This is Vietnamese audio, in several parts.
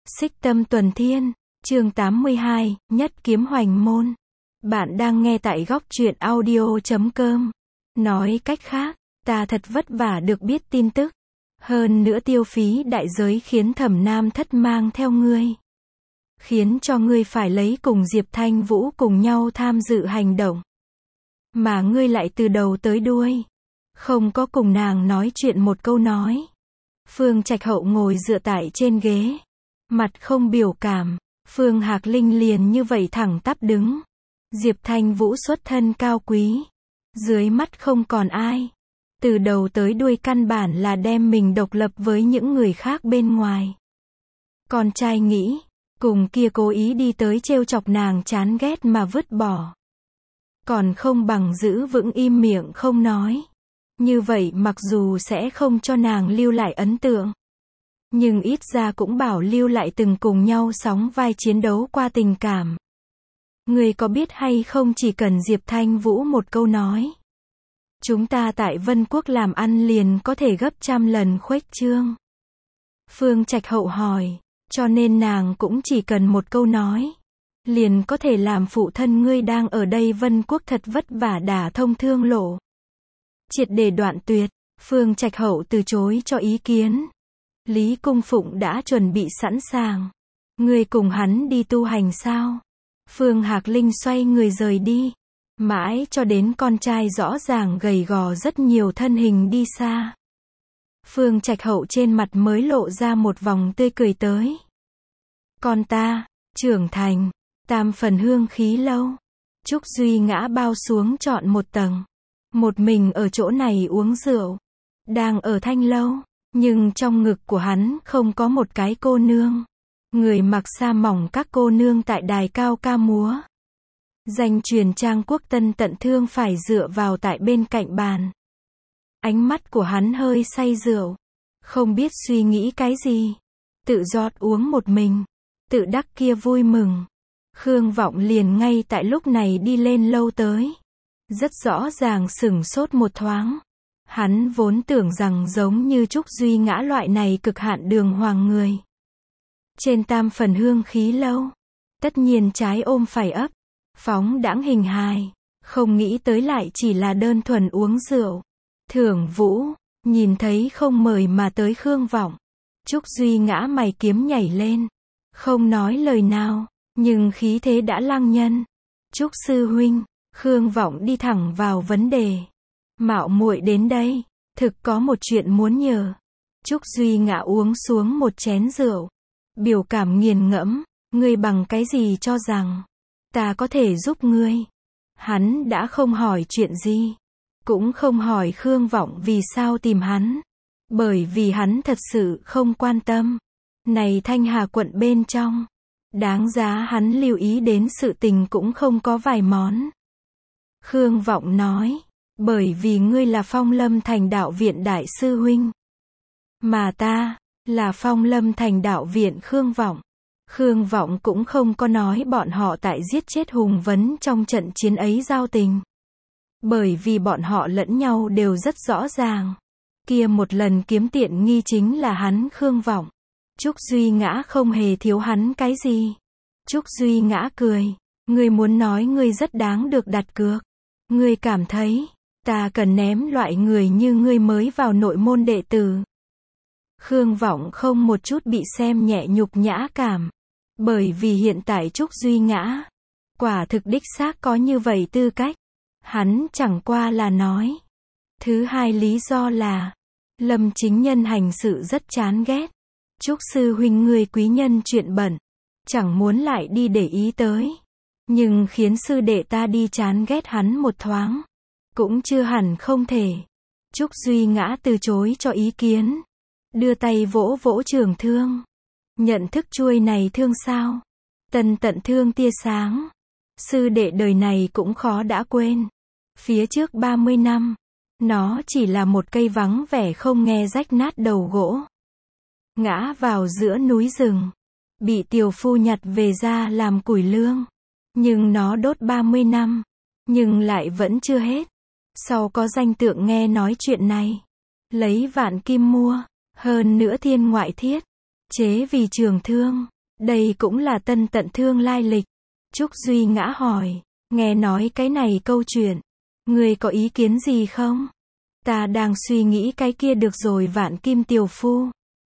Xích Tâm Tuần Thiên, chương 82, Nhất Kiếm Hoành Môn. Bạn đang nghe tại góc truyện audio.com. Nói cách khác, ta thật vất vả được biết tin tức. Hơn nữa tiêu phí đại giới khiến Thẩm Nam Thất mang theo ngươi. Khiến cho ngươi phải lấy cùng Diệp Thanh Vũ cùng nhau tham dự hành động. Mà ngươi lại từ đầu tới đuôi. Không có cùng nàng nói chuyện một câu nói. Phương Trạch Hậu ngồi dựa tại trên ghế. Mặt không biểu cảm, Phương Hạc Linh liền như vậy thẳng tắp đứng. Diệp Thanh Vũ xuất thân cao quý. Dưới mắt không còn ai. Từ đầu tới đuôi căn bản là đem mình độc lập với những người khác bên ngoài. Con trai nghĩ, cùng kia cố ý đi tới trêu chọc nàng chán ghét mà vứt bỏ. Còn không bằng giữ vững im miệng không nói. Như vậy mặc dù sẽ không cho nàng lưu lại ấn tượng. Nhưng ít ra cũng bảo lưu lại từng cùng nhau sóng vai chiến đấu qua tình cảm. Người có biết hay không chỉ cần Diệp Thanh Vũ một câu nói. Chúng ta tại Vân Quốc làm ăn liền có thể gấp trăm lần khuếch trương. Phương Trạch Hậu hỏi, cho nên nàng cũng chỉ cần một câu nói. Liền có thể làm phụ thân ngươi đang ở đây Vân Quốc thật vất vả đả thông thương lộ. Triệt để đoạn tuyệt, Phương Trạch Hậu từ chối cho ý kiến. Lý Cung Phụng đã chuẩn bị sẵn sàng. Ngươi cùng hắn đi tu hành sao? Phương Hạc Linh xoay người rời đi. Mãi cho đến con trai rõ ràng gầy gò rất nhiều thân hình đi xa. Phương Trạch Hậu trên mặt mới lộ ra một vòng tươi cười tới. Con ta, trưởng thành, tam phần hương khí lâu. Trúc Duy ngã bao xuống chọn một tầng. Một mình ở chỗ này uống rượu. Đang ở thanh lâu. Nhưng trong ngực của hắn không có một cái cô nương. Người mặc sa mỏng các cô nương tại đài cao ca múa. Danh truyền Trang Quốc Tân Tận Thương phải dựa vào tại bên cạnh bàn. Ánh mắt của hắn hơi say rượu. Không biết suy nghĩ cái gì. Tự giọt uống một mình. Tự đắc kia vui mừng. Khương Vọng liền ngay tại lúc này đi lên lâu tới. Rất rõ ràng sửng sốt một thoáng. Hắn vốn tưởng rằng giống như Trúc Duy ngã loại này cực hạn đường hoàng người. Trên tam phần hương khí lâu. Tất nhiên trái ôm phải ấp. Phóng đãng hình hài. Không nghĩ tới lại chỉ là đơn thuần uống rượu. Thưởng Vũ. Nhìn thấy không mời mà tới Khương Vọng. Trúc Duy ngã mày kiếm nhảy lên. Không nói lời nào. Nhưng khí thế đã lăng nhân. Trúc sư huynh. Khương Vọng đi thẳng vào vấn đề. Mạo muội đến đây, thực có một chuyện muốn nhờ. Trúc Duy ngã uống xuống một chén rượu. Biểu cảm nghiền ngẫm, ngươi bằng cái gì cho rằng ta có thể giúp ngươi? Hắn đã không hỏi chuyện gì, cũng không hỏi Khương Vọng vì sao tìm hắn, bởi vì hắn thật sự không quan tâm. Này Thanh Hà quận bên trong, đáng giá hắn lưu ý đến sự tình cũng không có vài món. Khương Vọng nói, bởi vì ngươi là Phong Lâm Thành Đạo Viện Đại Sư Huynh. Mà ta, là Phong Lâm Thành Đạo Viện Khương Vọng. Khương Vọng cũng không có nói bọn họ tại giết chết Hùng Vấn trong trận chiến ấy giao tình. Bởi vì bọn họ lẫn nhau đều rất rõ ràng. Kia một lần kiếm tiện nghi chính là hắn Khương Vọng. Trúc Duy ngã không hề thiếu hắn cái gì. Trúc Duy ngã cười. Ngươi muốn nói ngươi rất đáng được đặt cược. Ngươi cảm thấy ta cần ném loại người như ngươi mới vào nội môn đệ tử. Khương Vọng không một chút bị xem nhẹ nhục nhã cảm. Bởi vì hiện tại Trúc Duy ngã. Quả thực đích xác có như vậy tư cách. Hắn chẳng qua là nói. Thứ hai lý do là. Lâm Chính Nhân hành sự rất chán ghét. Trúc sư huynh ngươi quý nhân chuyện bận. Chẳng muốn lại đi để ý tới. Nhưng khiến sư đệ ta đi chán ghét hắn một thoáng. Cũng chưa hẳn không thể. Trúc Duy ngã từ chối cho ý kiến. Đưa tay vỗ vỗ trường thương. Nhận thức chuôi này thương sao? Tân Tận Thương tia sáng. Sư đệ đời này cũng khó đã quên. Phía trước 30 năm. Nó chỉ là một cây vắng vẻ không nghe rách nát đầu gỗ. Ngã vào giữa núi rừng. Bị tiểu phu nhặt về ra làm củi lương. Nhưng nó đốt 30 năm. Nhưng lại vẫn chưa hết. Sau có danh tượng nghe nói chuyện này. Lấy vạn kim mua. Hơn nữa thiên ngoại thiết. Chế vì trường thương. Đây cũng là Tân Tận Thương lai lịch. Trúc Duy Ngã hỏi, nghe nói cái này câu chuyện, ngươi có ý kiến gì không? Ta đang suy nghĩ cái kia được rồi Vạn Kim tiểu phu.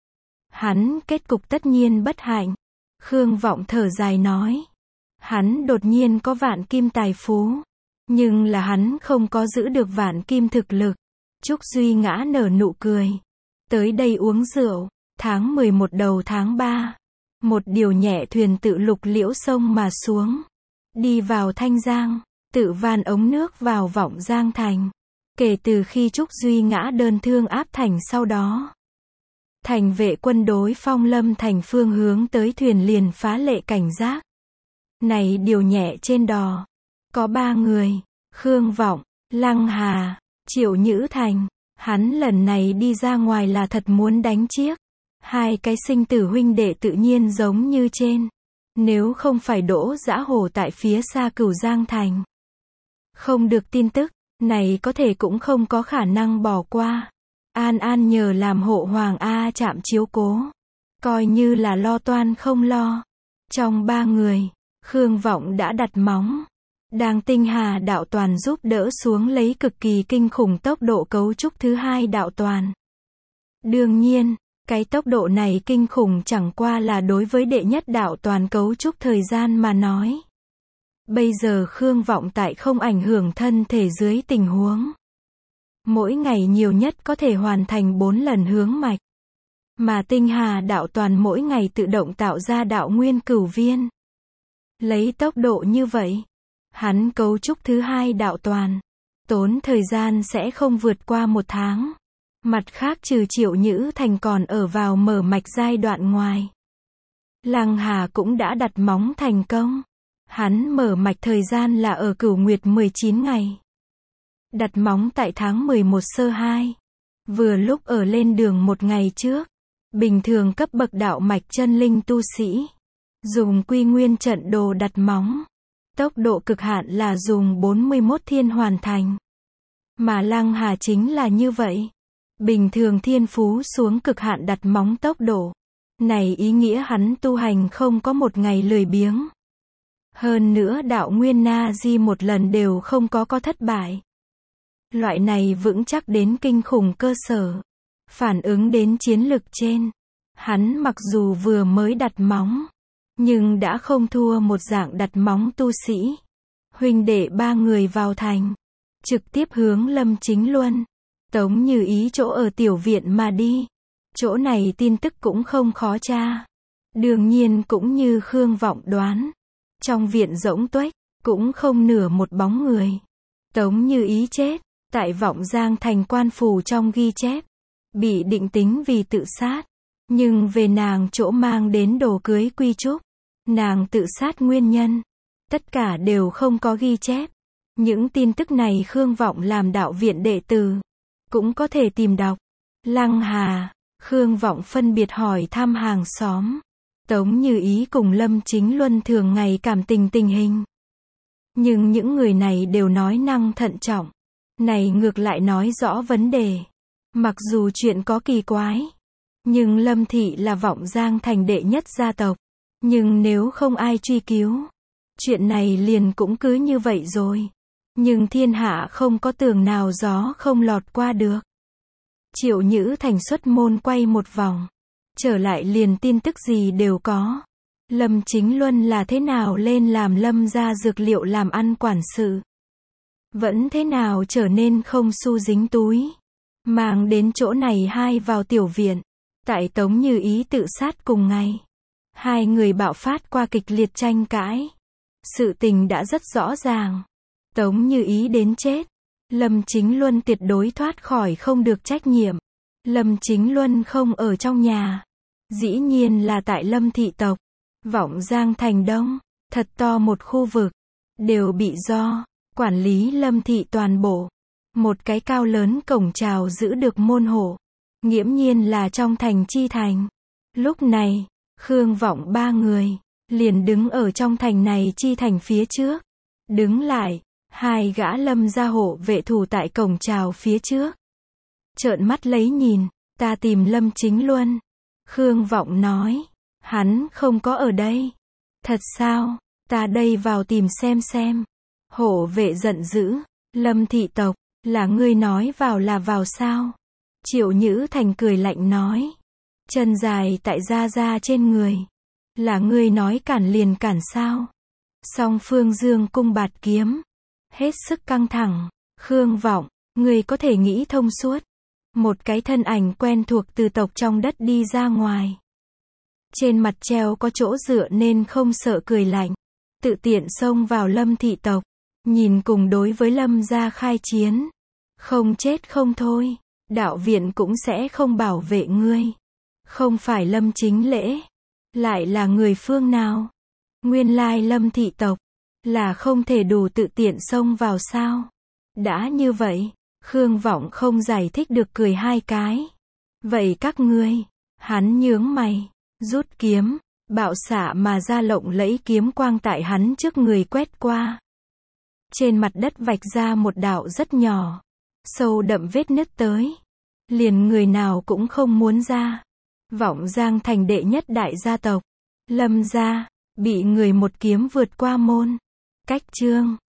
Hắn kết cục tất nhiên bất hạnh. Khương Vọng thở dài nói. Hắn đột nhiên có Vạn Kim tài phú. Nhưng là hắn không có giữ được Vạn Kim thực lực. Trúc Duy Ngã nở nụ cười. Tới đây uống rượu. Tháng 11 đầu tháng 3. Một điều nhẹ thuyền tự lục liễu sông mà xuống. Đi vào Thanh Giang. Tự van ống nước vào Vọng Giang thành. Kể từ khi Trúc Duy Ngã đơn thương áp thành sau đó. Thành vệ quân đối Phong Lâm thành phương hướng tới thuyền liền phá lệ cảnh giác. Này điều nhẹ trên đò. Có 3 người. Khương Vọng, Lăng Hà, Triệu Nhữ Thành. Hắn lần này đi ra ngoài là thật muốn đánh chiếc. 2 cái sinh tử huynh đệ tự nhiên giống như trên. Nếu không phải Đỗ Dã Hổ tại phía xa Cửu Giang thành. Không được tin tức, này có thể cũng không có khả năng bỏ qua. An An nhờ làm hộ Hoàng A Trạm chiếu cố. Coi như là lo toan không lo. Trong 3 người, Khương Vọng đã đặt móng. Đang Tinh Hà đạo toàn giúp đỡ xuống lấy cực kỳ kinh khủng tốc độ cấu trúc thứ 2 đạo toàn. Đương nhiên, cái tốc độ này kinh khủng chẳng qua là đối với đệ nhất đạo toàn cấu trúc thời gian mà nói. Bây giờ Khương Vọng tại không ảnh hưởng thân thể dưới tình huống. Mỗi ngày nhiều nhất có thể hoàn thành 4 lần hướng mạch. Mà Tinh Hà đạo toàn mỗi ngày tự động tạo ra đạo nguyên cửu viên. Lấy tốc độ như vậy, hắn cấu trúc thứ 2 đạo toàn. Tốn thời gian sẽ không vượt qua 1 tháng. Mặt khác trừ Triệu Nhữ Thành còn ở vào mở mạch giai đoạn ngoài. Lăng Hà cũng đã đặt móng thành công. Hắn mở mạch thời gian là ở Cửu Nguyệt 19 ngày. Đặt móng tại tháng 11 sơ 2. Vừa lúc ở lên đường 1 ngày trước. Bình thường cấp bậc đạo mạch chân linh tu sĩ. Dùng quy nguyên trận đồ đặt móng. Tốc độ cực hạn là dùng 41 thiên hoàn thành. Mà Lăng Hà chính là như vậy. Bình thường thiên phú xuống cực hạn đặt móng tốc độ. Này ý nghĩa hắn tu hành không có 1 ngày lười biếng. Hơn nữa đạo nguyên na di 1 lần đều không có thất bại. Loại này vững chắc đến kinh khủng cơ sở. Phản ứng đến chiến lực trên. Hắn mặc dù vừa mới đặt móng. Nhưng đã không thua một dạng đặt móng tu sĩ. Huynh đệ 3 người vào thành. Trực tiếp hướng Lâm Chính Luân. Tống Như Ý chỗ ở tiểu viện mà đi. Chỗ này tin tức cũng không khó tra. Đương nhiên cũng như Khương Vọng đoán. Trong viện rỗng tuếch, cũng không nửa một bóng người. Tống Như Ý chết, tại Vọng Giang thành quan phủ trong ghi chép. Bị định tính vì tự sát. Nhưng về nàng chỗ mang đến đồ cưới quy trúc. Nàng tự sát nguyên nhân. Tất cả đều không có ghi chép. Những tin tức này Khương Vọng làm đạo viện đệ tử. Cũng có thể tìm đọc. Lăng Hà, Khương Vọng phân biệt hỏi thăm hàng xóm. Tống Như Ý cùng Lâm Chính Luân thường ngày cảm tình tình hình. Nhưng những người này đều nói năng thận trọng. Này ngược lại nói rõ vấn đề. Mặc dù chuyện có kỳ quái. Nhưng Lâm Thị là Vọng Giang thành đệ nhất gia tộc. Nhưng nếu không ai truy cứu. Chuyện này liền cũng cứ như vậy rồi. Nhưng thiên hạ không có tường nào gió không lọt qua được. Triệu Nhữ Thành xuất môn quay một vòng. Trở lại liền tin tức gì đều có. Lâm Chính Luân là thế nào lên làm Lâm gia dược liệu làm ăn quản sự. Vẫn thế nào trở nên không xu dính túi. Mang đến chỗ này 2 vào tiểu viện. Tại Tống Như Ý tự sát cùng ngày. 2 người bạo phát qua kịch liệt tranh cãi. Sự tình đã rất rõ ràng. Tống Như Ý đến chết. Lâm Chính Luân tuyệt đối thoát khỏi không được trách nhiệm. Lâm Chính Luân không ở trong nhà. Dĩ nhiên là tại Lâm thị tộc. Vọng Giang thành Đông. Thật to một khu vực. Đều bị do quản lý Lâm thị toàn bộ. Một cái cao lớn cổng chào giữ được môn hộ. Nghiễm nhiên là trong thành chi thành. Lúc này, Khương Vọng 3 người. Liền đứng ở trong thành này chi thành phía trước. Đứng lại. 2 gã Lâm gia hộ vệ thủ tại cổng chào phía trước. Trợn mắt lấy nhìn, ta tìm Lâm Chính Luân. Khương Vọng nói. Hắn không có ở đây. Thật sao? Ta đây vào tìm xem. Hổ vệ giận dữ. Lâm thị tộc, là ngươi nói vào là vào sao? Triệu Nhữ Thành cười lạnh nói. Chân dài tại gia trên người. Là ngươi nói cản liền cản sao? Song phương dương cung bạt kiếm. Hết sức căng thẳng. Khương Vọng, ngươi có thể nghĩ thông suốt. Một cái thân ảnh quen thuộc từ tộc trong đất đi ra ngoài. Trên mặt treo có chỗ dựa nên không sợ cười lạnh. Tự tiện xông vào Lâm thị tộc. Nhìn cùng đối với Lâm gia khai chiến. Không chết không thôi. Đạo viện cũng sẽ không bảo vệ ngươi. Không phải Lâm Chính Lễ. Lại là người phương nào? Nguyên lai Lâm thị tộc. Là không thể đủ tự tiện xông vào sao? Đã như vậy, Khương Vọng không giải thích được cười hai cái. Vậy các ngươi, hắn nhướng mày, rút kiếm, bạo xạ mà ra lộng lẫy kiếm quang tại hắn trước người quét qua. Trên mặt đất vạch ra một đạo rất nhỏ, sâu đậm vết nứt tới. Liền người nào cũng không muốn ra. Vọng Giang thành đệ nhất đại gia tộc, Lâm gia, bị người một kiếm vượt qua môn. Cách chương